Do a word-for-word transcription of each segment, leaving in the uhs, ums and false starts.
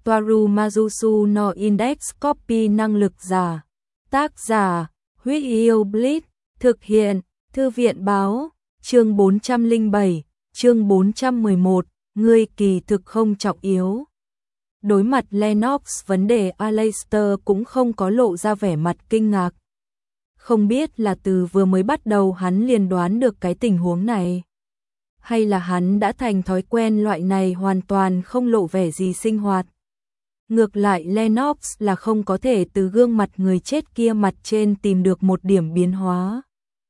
Toaru Majusu no Index Copy năng lực giả. Tác giả, Huyết Yêu Blitz, thực hiện, Thư viện báo, chương bốn trăm lẻ bảy, chương bốn trăm mười một, ngươi kỳ thực không trọng yếu. Đối mặt Lennox vấn đề, Aleister cũng không có lộ ra vẻ mặt kinh ngạc. Không biết là từ vừa mới bắt đầu hắn liền đoán được cái tình huống này, hay là hắn đã thành thói quen loại này hoàn toàn không lộ vẻ gì sinh hoạt. Ngược lại Lennox là không có thể từ gương mặt người chết kia mặt trên tìm được một điểm biến hóa.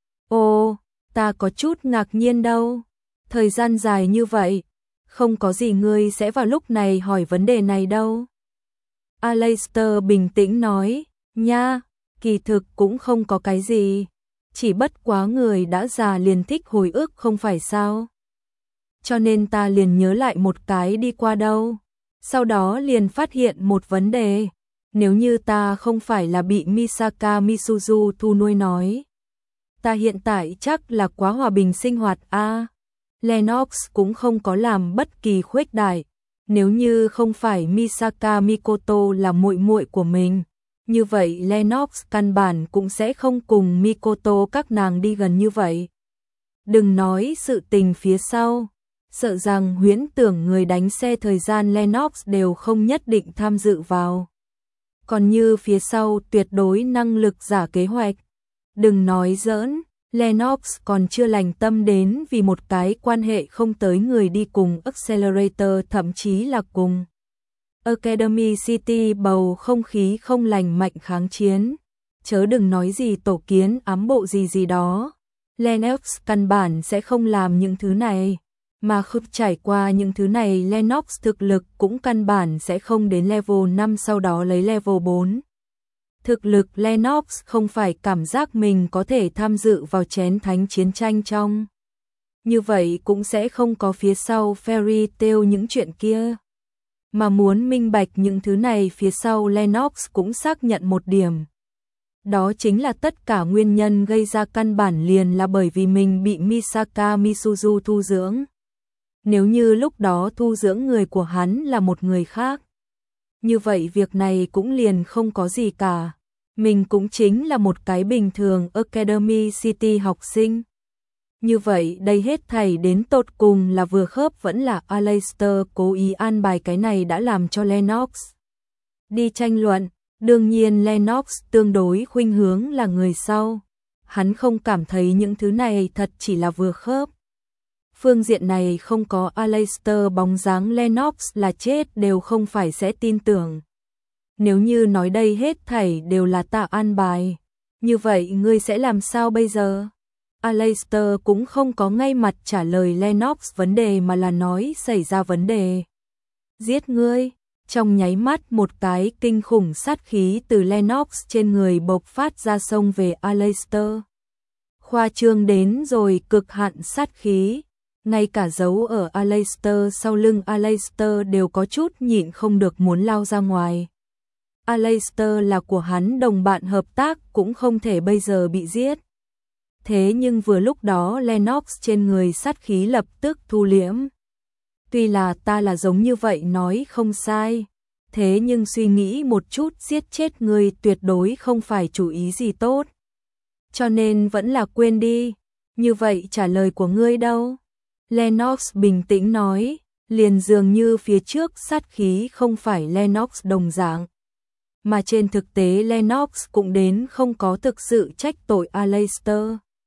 Ồ, ta có chút ngạc nhiên đâu. Thời gian dài như vậy, không có gì ngươi sẽ vào lúc này hỏi vấn đề này đâu. Aleister bình tĩnh nói, nha, kỳ thực cũng không có cái gì. Chỉ bất quá người đã già liền thích hồi ức không phải sao. Cho nên ta liền nhớ lại một cái đi qua đâu. Sau đó liền phát hiện một vấn đề. Nếu như ta không phải là bị Misaka Misuzu thu nuôi nói, ta hiện tại chắc là quá hòa bình sinh hoạt a. À, Lennox cũng không có làm bất kỳ khuếch đại. Nếu như không phải Misaka Mikoto là muội muội của mình, như vậy Lennox căn bản cũng sẽ không cùng Mikoto các nàng đi gần như vậy. Đừng nói sự tình phía sau, sợ rằng huyễn tưởng người đánh xe thời gian Lennox đều không nhất định tham dự vào. Còn như phía sau tuyệt đối năng lực giả kế hoạch, đừng nói giỡn, Lennox còn chưa lành tâm đến vì một cái quan hệ không tới người đi cùng Accelerator, thậm chí là cùng Academy City bầu không khí không lành mạnh kháng chiến. Chớ đừng nói gì tổ kiến ám bộ gì gì đó. Lennox căn bản sẽ không làm những thứ này. Mà không trải qua những thứ này Lennox thực lực cũng căn bản sẽ không đến level năm sau đó lấy level bốn. Thực lực Lennox không phải cảm giác mình có thể tham dự vào chén thánh chiến tranh trong. Như vậy cũng sẽ không có phía sau Fairy Tail những chuyện kia. Mà muốn minh bạch những thứ này phía sau Lennox cũng xác nhận một điểm. Đó chính là tất cả nguyên nhân gây ra căn bản liền là bởi vì mình bị Misaka Misuzu thu dưỡng. Nếu như lúc đó thu dưỡng người của hắn là một người khác, như vậy việc này cũng liền không có gì cả. Mình cũng chính là một cái bình thường Academy City học sinh. Như vậy đây hết thảy đến tột cùng là vừa khớp vẫn là Aleister cố ý an bài cái này đã làm cho Lennox đi tranh luận. Đương nhiên Lennox tương đối khuynh hướng là người sau. Hắn không cảm thấy những thứ này thật chỉ là vừa khớp. Phương diện này không có Aleister bóng dáng Lennox là chết đều không phải sẽ tin tưởng. Nếu như nói đây hết thảy đều là ta an bài, như vậy ngươi sẽ làm sao bây giờ? Aleister cũng không có ngay mặt trả lời Lennox vấn đề mà là nói xảy ra vấn đề. Giết ngươi. Trong nháy mắt một cái kinh khủng sát khí từ Lennox trên người bộc phát ra xông về Aleister. Khoa trương đến rồi cực hạn sát khí. Ngay cả dấu ở Aleister sau lưng Aleister đều có chút nhịn không được muốn lao ra ngoài. Aleister là của hắn đồng bạn hợp tác cũng không thể bây giờ bị giết. Thế nhưng vừa lúc đó Lennox trên người sát khí lập tức thu liễm. Tuy là ta là giống như vậy nói không sai, thế nhưng suy nghĩ một chút giết chết người tuyệt đối không phải chủ ý gì tốt. Cho nên vẫn là quên đi, như vậy trả lời của ngươi đâu? Lennox bình tĩnh nói, liền dường như phía trước sát khí không phải Lennox đồng dạng. Mà trên thực tế Lennox cũng đến không có thực sự trách tội Aleister.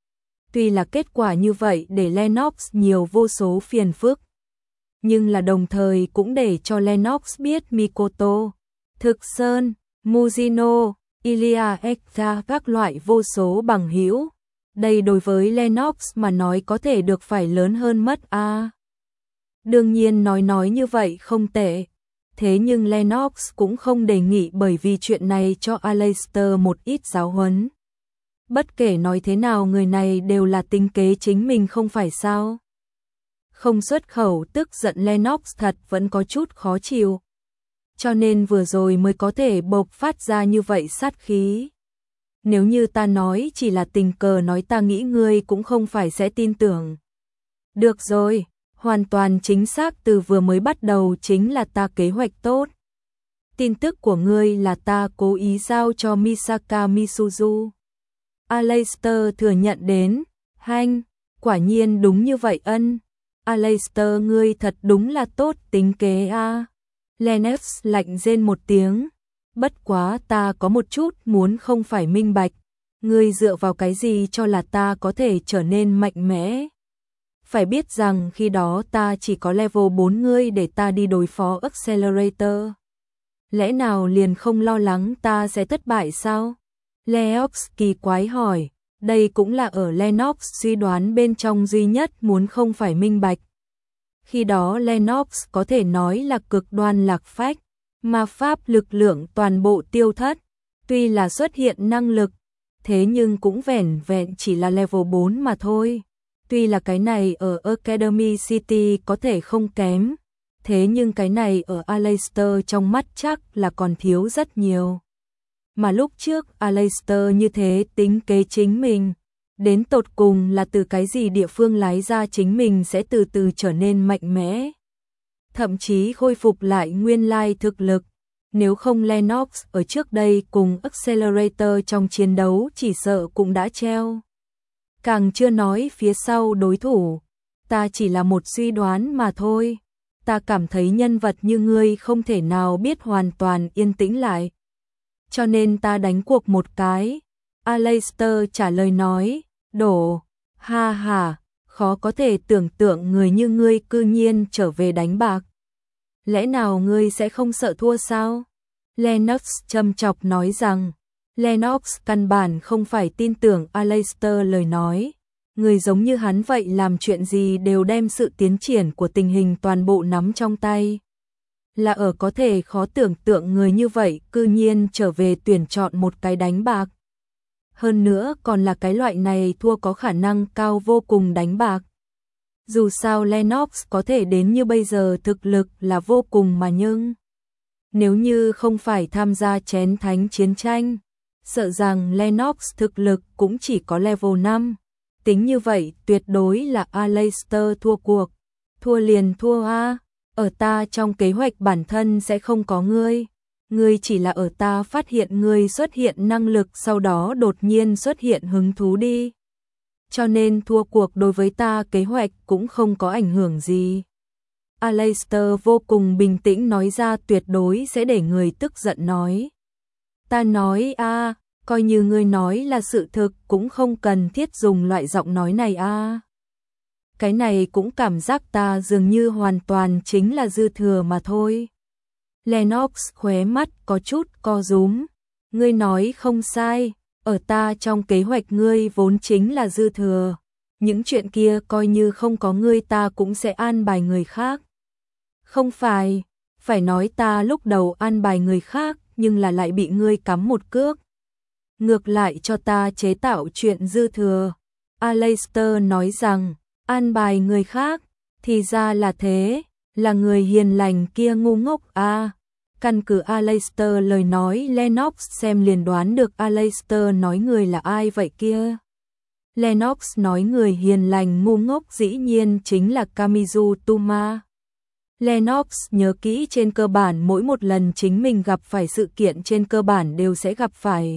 Tuy là kết quả như vậy để Lennox nhiều vô số phiền phức, nhưng là đồng thời cũng để cho Lennox biết Mikoto, Thực Sơn, Mujino, Ilia Ekta các loại vô số bằng hữu. Đây đối với Lennox mà nói có thể được phải lớn hơn mất a. À. Đương nhiên nói nói như vậy không tệ. Thế nhưng Lennox cũng không đề nghị bởi vì chuyện này cho Aleister một ít giáo huấn. Bất kể nói thế nào người này đều là tính kế chính mình không phải sao. Không xuất khẩu tức giận Lennox thật vẫn có chút khó chịu. Cho nên vừa rồi mới có thể bộc phát ra như vậy sát khí. Nếu như ta nói chỉ là tình cờ nói ta nghĩ ngươi cũng không phải sẽ tin tưởng. Được rồi, hoàn toàn chính xác từ vừa mới bắt đầu chính là ta kế hoạch tốt. Tin tức của ngươi là ta cố ý giao cho Misaka Misuzu. Aleister thừa nhận đến, hanh, quả nhiên đúng như vậy ân. Aleister ngươi thật đúng là tốt tính kế a. À. Lennox lạnh rên một tiếng, bất quá ta có một chút muốn không phải minh bạch, ngươi dựa vào cái gì cho là ta có thể trở nên mạnh mẽ. Phải biết rằng khi đó ta chỉ có level bốn ngươi để ta đi đối phó Accelerator. Lẽ nào liền không lo lắng ta sẽ thất bại sao? Leox kỳ quái hỏi, đây cũng là ở Lennox suy đoán bên trong duy nhất muốn không phải minh bạch. Khi đó Lennox có thể nói là cực đoan lạc phách, ma pháp lực lượng toàn bộ tiêu thất, tuy là xuất hiện năng lực, thế nhưng cũng vẻn vẹn chỉ là level bốn mà thôi. Tuy là cái này ở Academy City có thể không kém, thế nhưng cái này ở Aleister trong mắt chắc là còn thiếu rất nhiều. Mà lúc trước Aleister như thế tính kế chính mình, đến tột cùng là từ cái gì địa phương lái ra chính mình sẽ từ từ trở nên mạnh mẽ. Thậm chí khôi phục lại nguyên lai thực lực, nếu không Lennox ở trước đây cùng Accelerator trong chiến đấu chỉ sợ cũng đã treo. Càng chưa nói phía sau đối thủ, ta chỉ là một suy đoán mà thôi. Ta cảm thấy nhân vật như ngươi không thể nào biết hoàn toàn yên tĩnh lại. Cho nên ta đánh cuộc một cái. Aleister trả lời nói, đổ, ha ha, khó có thể tưởng tượng người như ngươi cư nhiên trở về đánh bạc. Lẽ nào ngươi sẽ không sợ thua sao? Lennox châm chọc nói rằng, Lennox căn bản không phải tin tưởng Aleister lời nói. Người giống như hắn vậy làm chuyện gì đều đem sự tiến triển của tình hình toàn bộ nắm trong tay. Là ở có thể khó tưởng tượng người như vậy cư nhiên trở về tuyển chọn một cái đánh bạc. Hơn nữa còn là cái loại này thua có khả năng cao vô cùng đánh bạc. Dù sao Lennox có thể đến như bây giờ thực lực là vô cùng mà nhưng nếu như không phải tham gia chén thánh chiến tranh, sợ rằng Lennox thực lực cũng chỉ có level năm. Tính như vậy tuyệt đối là Aleister thua cuộc. Thua liền thua a. Ở ta trong kế hoạch bản thân sẽ không có ngươi. Ngươi chỉ là ở ta phát hiện ngươi xuất hiện năng lực sau đó đột nhiên xuất hiện hứng thú đi. Cho nên thua cuộc đối với ta kế hoạch cũng không có ảnh hưởng gì. Aleister vô cùng bình tĩnh nói ra tuyệt đối sẽ để người tức giận nói. Ta nói a, coi như ngươi nói là sự thực cũng không cần thiết dùng loại giọng nói này a. Cái này cũng cảm giác ta dường như hoàn toàn chính là dư thừa mà thôi. Lennox khóe mắt có chút co rúm. Ngươi nói không sai, ở ta trong kế hoạch ngươi vốn chính là dư thừa. Những chuyện kia coi như không có ngươi ta cũng sẽ an bài người khác. Không phải, phải nói ta lúc đầu an bài người khác nhưng là lại bị ngươi cắm một cước. Ngược lại cho ta chế tạo chuyện dư thừa. Aleister nói rằng, an bài người khác, thì ra là thế, là người hiền lành kia ngu ngốc a. À. Căn cứ Aleister lời nói Lennox xem liền đoán được Aleister nói người là ai vậy kia. Lennox nói người hiền lành ngu ngốc dĩ nhiên chính là Kamizu Tuma. Lennox nhớ kỹ trên cơ bản mỗi một lần chính mình gặp phải sự kiện trên cơ bản đều sẽ gặp phải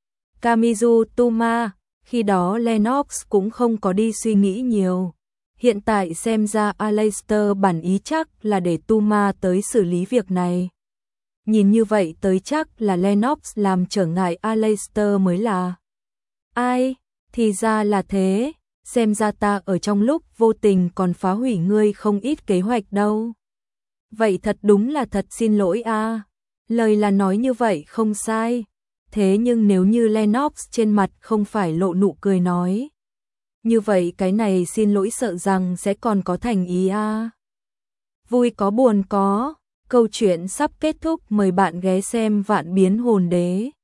Kamizu Tuma. Khi đó Lennox cũng không có đi suy nghĩ nhiều. Hiện tại xem ra Aleister bản ý chắc là để Tuma tới xử lý việc này. Nhìn như vậy tới chắc là Lennox làm trở ngại Aleister mới là. Ai, thì ra là thế, xem ra ta ở trong lúc vô tình còn phá hủy ngươi không ít kế hoạch đâu. Vậy thật đúng là thật xin lỗi a. À. Lời là nói như vậy không sai. Thế nhưng nếu như Lennox trên mặt không phải lộ nụ cười nói. Như vậy cái này xin lỗi sợ rằng sẽ còn có thành ý a. À. Vui có buồn có. Câu chuyện sắp kết thúc, mời bạn ghé xem Vạn Biến Hồn Đế.